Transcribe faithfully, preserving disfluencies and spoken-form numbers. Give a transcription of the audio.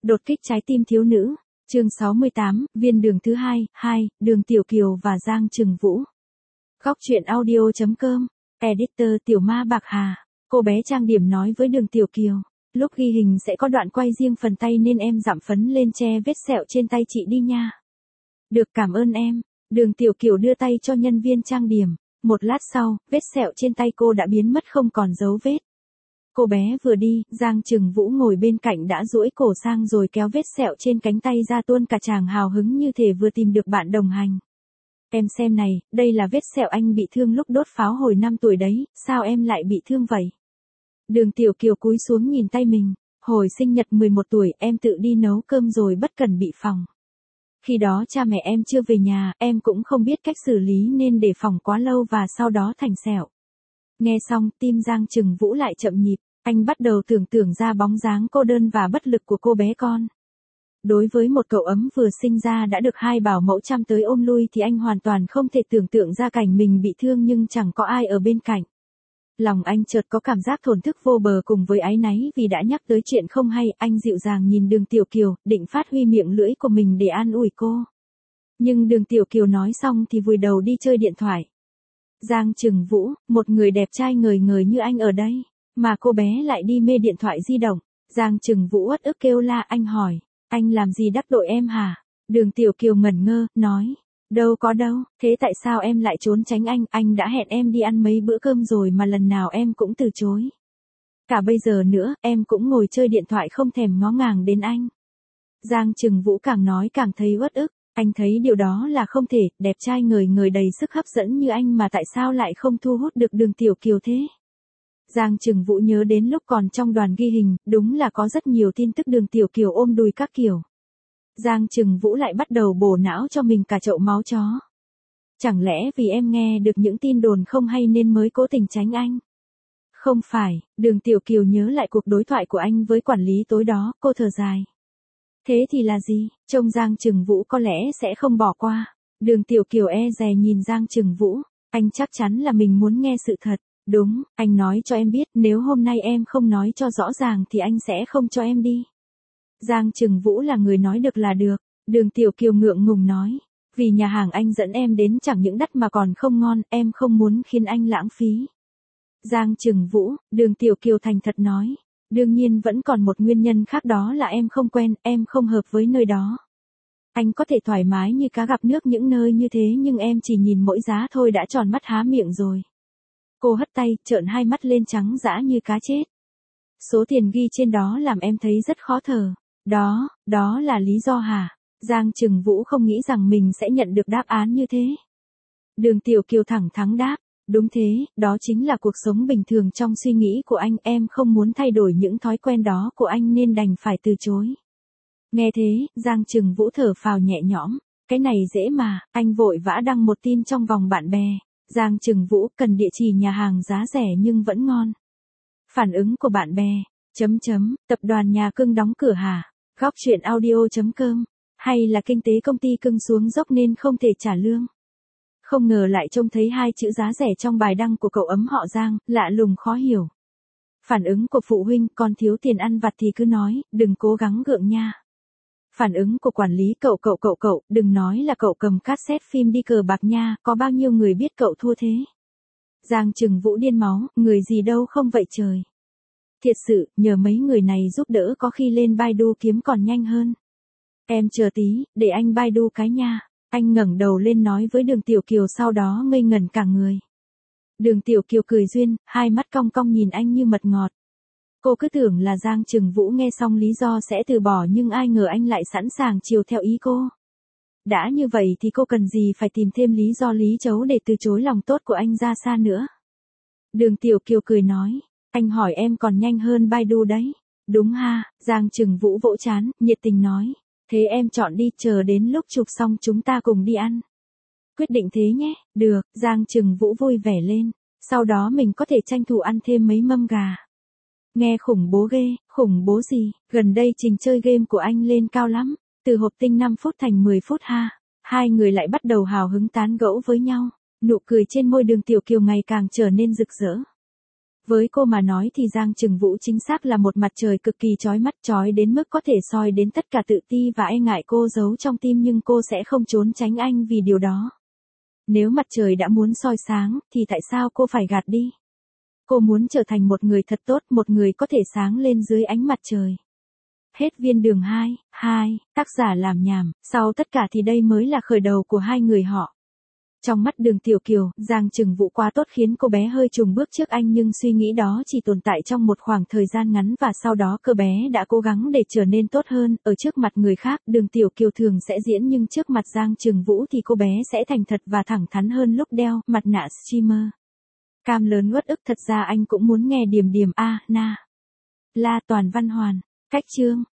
Đột kích trái tim thiếu nữ. Chương sáu mươi tám, viên đường thứ hai, hai, Đường Tiểu Kiều và Giang Trừng Vũ. Góc truyện audio chấm com. Editor Tiểu Ma Bạc Hà. Cô bé trang điểm nói với Đường Tiểu Kiều. Lúc ghi hình sẽ có đoạn quay riêng phần tay nên em giảm phấn lên che vết sẹo trên tay chị đi nha. Được, cảm ơn em. Đường Tiểu Kiều đưa tay cho nhân viên trang điểm. Một lát sau, vết sẹo trên tay cô đã biến mất không còn dấu vết. Cô bé vừa đi, Giang Trừng Vũ ngồi bên cạnh đã duỗi cổ sang rồi kéo vết sẹo trên cánh tay ra, tuôn cả tràng hào hứng như thể vừa tìm được bạn đồng hành. Em xem này, đây là vết sẹo anh bị thương lúc đốt pháo hồi năm tuổi đấy, sao em lại bị thương vậy? Đường Tiểu Kiều cúi xuống nhìn tay mình, hồi sinh nhật mười một tuổi em tự đi nấu cơm rồi bất cẩn bị phỏng. Khi đó cha mẹ em chưa về nhà, em cũng không biết cách xử lý nên để phỏng quá lâu và sau đó thành sẹo. Nghe xong, tim Giang Trừng Vũ lại chậm nhịp, anh bắt đầu tưởng tượng ra bóng dáng cô đơn và bất lực của cô bé con. Đối với một cậu ấm vừa sinh ra đã được hai bảo mẫu chăm tới ôm lui thì anh hoàn toàn không thể tưởng tượng ra cảnh mình bị thương nhưng chẳng có ai ở bên cạnh. Lòng anh chợt có cảm giác thổn thức vô bờ cùng với áy náy vì đã nhắc tới chuyện không hay. Anh dịu dàng nhìn Đường Tiểu Kiều, định phát huy miệng lưỡi của mình để an ủi cô. Nhưng Đường Tiểu Kiều nói xong thì vùi đầu đi chơi điện thoại. Giang Trừng Vũ, một người đẹp trai ngời ngời như anh ở đây, mà cô bé lại đi mê điện thoại di động. Giang Trừng Vũ uất ức kêu la. Anh hỏi, anh làm gì đắc tội em hả? Đường Tiểu Kiều ngẩn ngơ, nói, đâu có đâu, thế tại sao em lại trốn tránh anh? Anh đã hẹn em đi ăn mấy bữa cơm rồi mà lần nào em cũng từ chối. Cả bây giờ nữa, em cũng ngồi chơi điện thoại không thèm ngó ngàng đến anh. Giang Trừng Vũ càng nói càng thấy uất ức. Anh thấy điều đó là không thể, đẹp trai ngời ngời đầy sức hấp dẫn như anh mà tại sao lại không thu hút được Đường Tiểu Kiều thế? Giang Trừng Vũ nhớ đến lúc còn trong đoàn ghi hình, đúng là có rất nhiều tin tức Đường Tiểu Kiều ôm đùi các kiểu. Giang Trừng Vũ lại bắt đầu bổ não cho mình cả chậu máu chó. Chẳng lẽ vì em nghe được những tin đồn không hay nên mới cố tình tránh anh? Không phải, Đường Tiểu Kiều nhớ lại cuộc đối thoại của anh với quản lý tối đó, cô thở dài. Thế thì là gì? Trông Giang Trừng Vũ có lẽ sẽ không bỏ qua. Đường Tiểu Kiều e dè nhìn Giang Trừng Vũ, anh chắc chắn là mình muốn nghe sự thật. Đúng, anh nói cho em biết nếu hôm nay em không nói cho rõ ràng thì anh sẽ không cho em đi. Giang Trừng Vũ là người nói được là được. Đường Tiểu Kiều ngượng ngùng nói, vì nhà hàng anh dẫn em đến chẳng những đắt mà còn không ngon, em không muốn khiến anh lãng phí. Giang Trừng Vũ, Đường Tiểu Kiều thành thật nói. Đương nhiên vẫn còn một nguyên nhân khác, đó là em không quen, em không hợp với nơi đó. Anh có thể thoải mái như cá gặp nước những nơi như thế nhưng em chỉ nhìn mỗi giá thôi đã tròn mắt há miệng rồi. Cô hất tay, trợn hai mắt lên trắng dã như cá chết. Số tiền ghi trên đó làm em thấy rất khó thở. Đó, đó là lý do hả? Giang Trừng Vũ không nghĩ rằng mình sẽ nhận được đáp án như thế. Đường Tiểu Kiều thẳng thắn đáp. Đúng thế, đó chính là cuộc sống bình thường trong suy nghĩ của anh, em không muốn thay đổi những thói quen đó của anh nên đành phải từ chối. Nghe thế, Giang Trừng Vũ thở phào nhẹ nhõm, cái này dễ mà, anh vội vã đăng một tin trong vòng bạn bè. Giang Trừng Vũ cần địa chỉ nhà hàng giá rẻ nhưng vẫn ngon. Phản ứng của bạn bè, chấm chấm, tập đoàn nhà cưng đóng cửa hả? Góc truyện audio chấm com, hay là kinh tế công ty cưng xuống dốc nên không thể trả lương? Không ngờ lại trông thấy hai chữ giá rẻ trong bài đăng của cậu ấm họ Giang, lạ lùng khó hiểu. Phản ứng của phụ huynh, con thiếu tiền ăn vặt thì cứ nói, đừng cố gắng gượng nha. Phản ứng của quản lý, cậu cậu cậu cậu, đừng nói là cậu cầm cassette phim đi cờ bạc nha, có bao nhiêu người biết cậu thua thế. Giang Trừng Vũ điên máu, người gì đâu không vậy trời. Thiệt sự, nhờ mấy người này giúp đỡ có khi lên Baidu kiếm còn nhanh hơn. Em chờ tí, để anh Baidu cái nha. Anh ngẩng đầu lên nói với Đường Tiểu Kiều, sau đó ngây ngẩn cả người. Đường Tiểu Kiều cười duyên, hai mắt cong cong nhìn anh như mật ngọt. Cô cứ tưởng là Giang Trừng Vũ nghe xong lý do sẽ từ bỏ nhưng ai ngờ anh lại sẵn sàng chiều theo ý cô. Đã như vậy thì cô cần gì phải tìm thêm lý do lý chấu để từ chối lòng tốt của anh ra xa nữa. Đường Tiểu Kiều cười nói, anh hỏi em còn nhanh hơn Baidu đấy. Đúng ha, Giang Trừng Vũ vỗ chán, nhiệt tình nói. Thế em chọn đi, chờ đến lúc chụp xong chúng ta cùng đi ăn. Quyết định thế nhé, được, Giang Trừng Vũ vui vẻ lên, sau đó mình có thể tranh thủ ăn thêm mấy mâm gà. Nghe khủng bố ghê, khủng bố gì, gần đây trình chơi game của anh lên cao lắm, từ hộp tinh năm phút thành mười phút ha. Hai người lại bắt đầu hào hứng tán gẫu với nhau, nụ cười trên môi Đường Tiểu Kiều ngày càng trở nên rực rỡ. Với cô mà nói thì Giang Trừng Vũ chính xác là một mặt trời cực kỳ chói mắt, chói đến mức có thể soi đến tất cả tự ti và e ngại cô giấu trong tim, nhưng cô sẽ không trốn tránh anh vì điều đó. Nếu mặt trời đã muốn soi sáng, thì tại sao cô phải gạt đi? Cô muốn trở thành một người thật tốt, một người có thể sáng lên dưới ánh mặt trời. Hết viên đường hai, hai, tác giả làm nhảm, sau tất cả thì đây mới là khởi đầu của hai người họ. Trong mắt Đường Tiểu Kiều, Giang Trừng Vũ quá tốt khiến cô bé hơi chùng bước trước anh, nhưng suy nghĩ đó chỉ tồn tại trong một khoảng thời gian ngắn và sau đó cô bé đã cố gắng để trở nên tốt hơn. Ở trước mặt người khác, Đường Tiểu Kiều thường sẽ diễn, nhưng trước mặt Giang Trừng Vũ thì cô bé sẽ thành thật và thẳng thắn hơn lúc đeo mặt nạ streamer. Cam lớn uất ức, thật ra anh cũng muốn nghe Điềm Điềm a na. La toàn văn hoàn, cách chương.